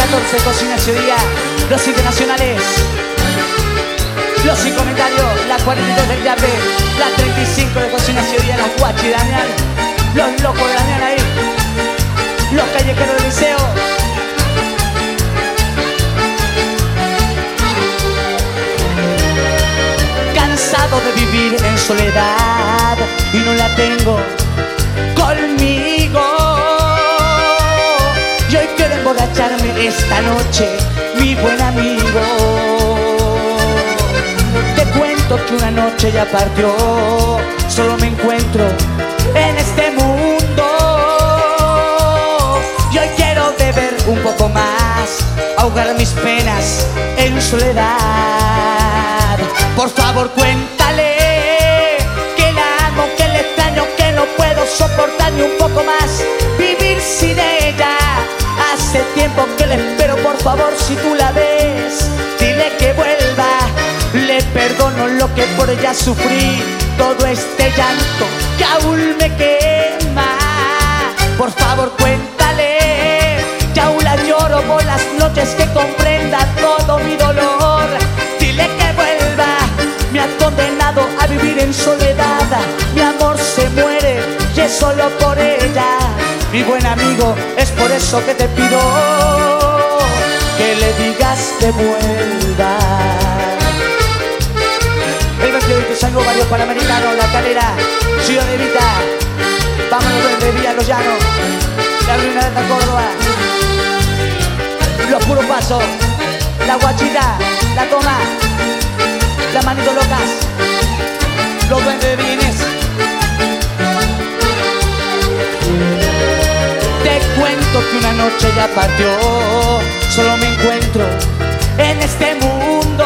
14 Cocina Ciudad, los internacionales, los sin comentarios, la 42 del Yape, la 35 de Cocina Ciudad, la Guachi Daniel, los locos de Daniel ahí, los callejeros del liceo. Cansado de vivir en soledad y no la tengo conmigo. Y hoy quiero emborracharme esta noche, mi buen amigo. Te cuento que una noche ya partió, solo me encuentro en este mundo. Y hoy quiero beber un poco más, ahogar mis penas en soledad. Por favor cuéntale que la amo, que la extraño, que no puedo soportar ni un poco más vivir sin ella. Hace tiempo que la espero, por favor, si tú la ves, dile que vuelva. Le perdono lo que por ella sufrí, todo este llanto que aún me quema. Por favor cuéntale, que aún la lloro por las noches, que comprenda todo mi dolor. Dile que vuelva, me ha condenado a vivir en soledad. Mi amor se muere y es solo por ella. Mi buen amigo, es por eso que te pido que le digas que vuelva. El 28 salgo varios panamericanos, La Calera, Ciudad de Vita, vámonos de Villa Los Llanos, la Bruna de Córdoba, Los Puros Pasos, La Guachita, La Toma, Las Manitos Locas, Los Duendes de Villines. Te cuento que una noche ya partió, solo me encuentro en este mundo.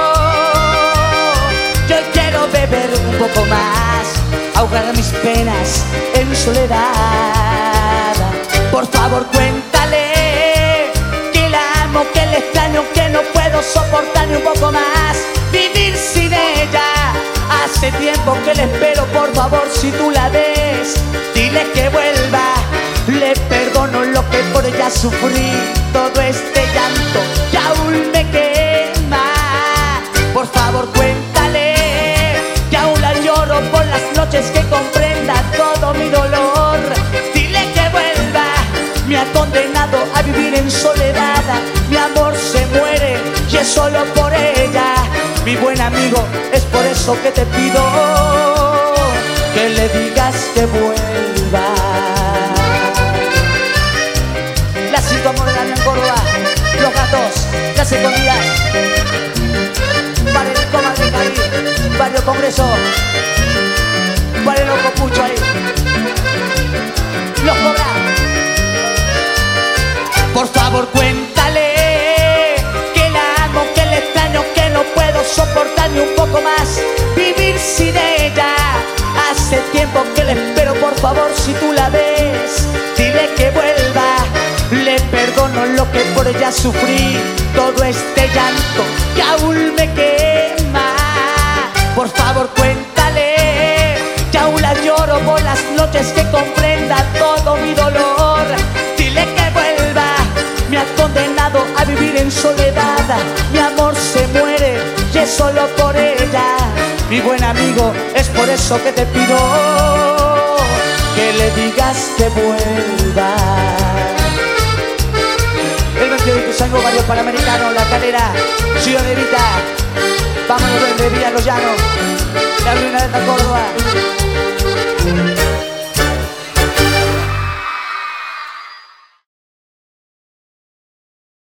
Yo quiero beber un poco más, ahogar mis penas en soledad. Por favor cuéntale que la amo, que la extraño, que no puedo soportar ni un poco más vivir sin ella. Hace tiempo que la espero, por favor, si tú la ves, dile que vuelva. Le perdono lo que por ella sufrí, todo este llanto que aún me quema. Por favor cuéntale que aún la lloro por las noches, que comprenda todo mi dolor. Dile que vuelva, me ha condenado a vivir en soledad. Mi amor se muere y es solo por ella. Mi buen amigo, es por eso que te pido que le digas que vuelva. La Cinco Amores de Daniel Córdoba, Los Gatos, Las Escondidas, Barrio Comas de Cali, Barrio Congreso, Barrio Loco Pucho ahí, Los Cobra. Por favor cuéntale que la amo, que la extraño, que no puedo soportar ni un poco más vivir sin ella. Hace tiempo que la espero, por favor, si tú la ves, dile que vuelva. Le perdono lo que por ella sufrí, todo este llanto que aún me quema. Por favor cuéntale que aún la lloro por las noches, que comprenda todo mi dolor. Dile que vuelva, me ha condenado a vivir en soledad. Mi amor se muere y es solo por ella. Mi buen amigo, es por eso que te pido que le digas que vuelva. El 28 salgo varios panamericanos, La Calera, Ciudad de Vita, vámonos de Villa Los Llanos, la Bruna de Córdoba.